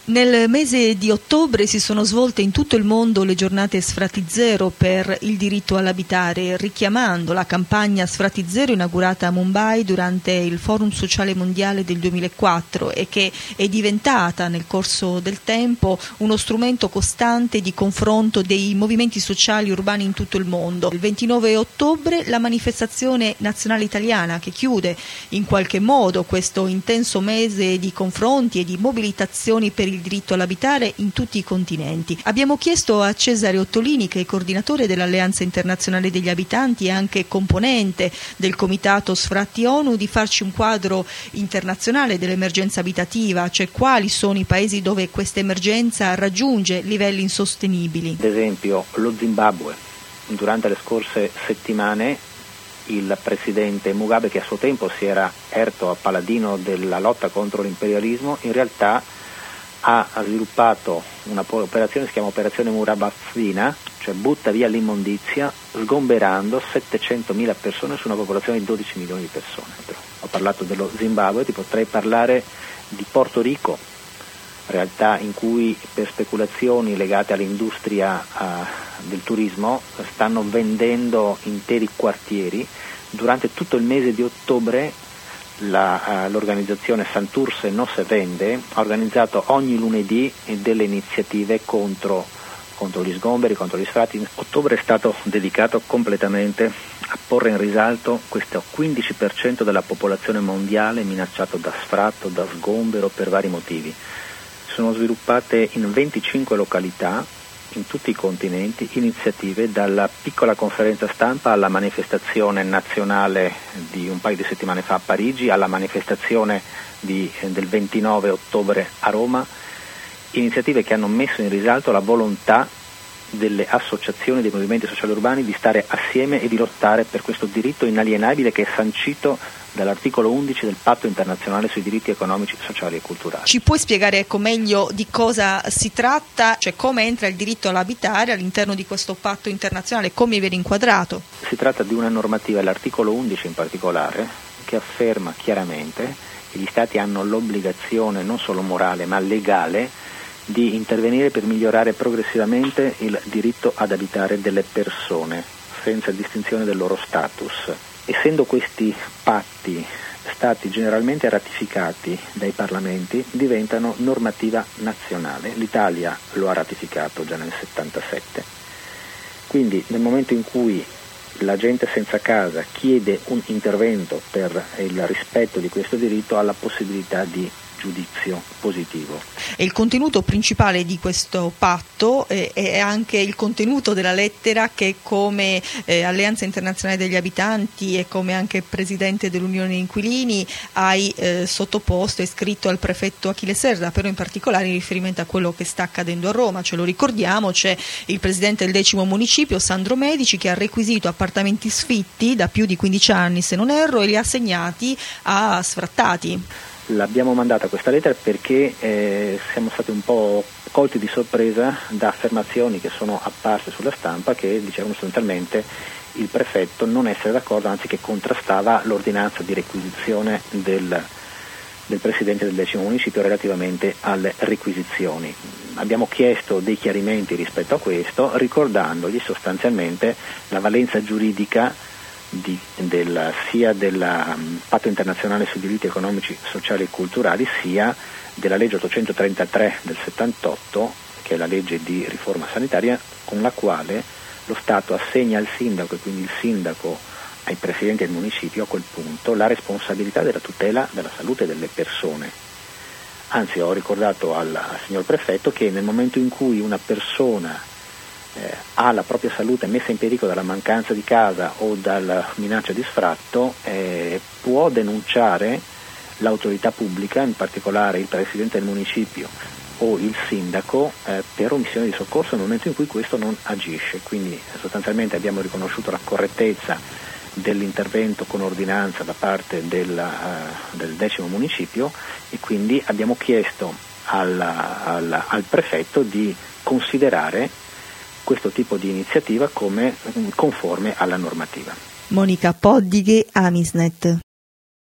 Nel mese di ottobre si sono svolte in tutto il mondo le giornate Sfratti Zero per il diritto all'abitare, richiamando la campagna Sfratti Zero inaugurata a Mumbai durante il Forum Sociale Mondiale del 2004 e che è diventata nel corso del tempo uno strumento costante di confronto dei movimenti sociali urbani in tutto il mondo. Il 29 ottobre la manifestazione nazionale italiana che chiude in qualche modo questo intenso mese di confronti e di mobilitazioni per il diritto all'abitare in tutti i continenti. Abbiamo chiesto a Cesare Ottolini, che è coordinatore dell'Alleanza Internazionale degli Abitanti e anche componente del Comitato Sfratti ONU, di farci un quadro internazionale dell'emergenza abitativa, cioè quali sono i paesi dove questa emergenza raggiunge livelli insostenibili. Ad esempio lo Zimbabwe. Durante le scorse settimane il presidente Mugabe, che a suo tempo si era erto a paladino della lotta contro l'imperialismo, in realtà ha sviluppato un'operazione che si chiama Operazione Murabatsvina, cioè butta via l'immondizia, sgomberando 700.000 persone su una popolazione di 12 milioni di persone. Ho parlato dello Zimbabwe, ti potrei parlare di Porto Rico, realtà in cui per speculazioni legate all'industria del turismo stanno vendendo interi quartieri. Durante tutto il mese di ottobre l'organizzazione Santurce No Se Vende ha organizzato ogni lunedì delle iniziative contro gli sgomberi, contro gli sfratti. Ottobre è stato dedicato completamente a porre in risalto questo 15% della popolazione mondiale minacciato da sfratto, da sgombero per vari motivi. Sono sviluppate in 25 località in tutti i continenti iniziative, dalla piccola conferenza stampa alla manifestazione nazionale di un paio di settimane fa a Parigi, alla manifestazione del 29 ottobre a Roma, iniziative che hanno messo in risalto la volontà delle associazioni, dei movimenti sociali urbani di stare assieme e di lottare per questo diritto inalienabile che è sancito dall'articolo 11 del Patto internazionale sui diritti economici, sociali e culturali. Ci puoi spiegare meglio di cosa si tratta, cioè come entra il diritto all'abitare all'interno di questo patto internazionale, come viene inquadrato? Si tratta di una normativa, l'articolo 11 in particolare, che afferma chiaramente che gli Stati hanno l'obbligazione non solo morale ma legale di intervenire per migliorare progressivamente il diritto ad abitare delle persone, senza distinzione del loro status. Essendo questi patti stati generalmente ratificati dai parlamenti, diventano normativa nazionale. L'Italia lo ha ratificato già nel 1977. Quindi nel momento in cui la gente senza casa chiede un intervento per il rispetto di questo diritto, ha la possibilità di giudizio positivo. E il contenuto principale di questo patto è anche il contenuto della lettera che, come Alleanza Internazionale degli Abitanti e come anche Presidente dell'Unione Inquilini, hai sottoposto e scritto al prefetto Achille Serra, però in particolare in riferimento a quello che sta accadendo a Roma. Ce lo ricordiamo, c'è il Presidente del 10° municipio, Sandro Medici, che ha requisito appartamenti sfitti da più di 15 anni, se non erro, e li ha assegnati a sfrattati. L'abbiamo mandata questa lettera perché siamo stati un po' colti di sorpresa da affermazioni che sono apparse sulla stampa che dicevano sostanzialmente il prefetto non essere d'accordo, anzi che contrastava l'ordinanza di requisizione del Presidente del 10° municipio relativamente alle requisizioni. Abbiamo chiesto dei chiarimenti rispetto a questo, ricordandogli sostanzialmente la valenza giuridica sia del Patto internazionale sui diritti economici, sociali e culturali, sia della legge 833 del 78, che è la legge di riforma sanitaria, con la quale lo Stato assegna al sindaco, e quindi il sindaco ai presidenti del municipio, a quel punto, la responsabilità della tutela della salute delle persone. Anzi, ho ricordato al signor prefetto che nel momento in cui una persona ha la propria salute messa in pericolo dalla mancanza di casa o dalla minaccia di sfratto, può denunciare l'autorità pubblica, in particolare il presidente del municipio o il sindaco, per omissione di soccorso nel momento in cui questo non agisce. Quindi sostanzialmente abbiamo riconosciuto la correttezza dell'intervento con ordinanza da parte del 10° municipio, e quindi abbiamo chiesto al prefetto di considerare questo tipo di iniziativa come conforme alla normativa. Monica Poddighe, Amisnet.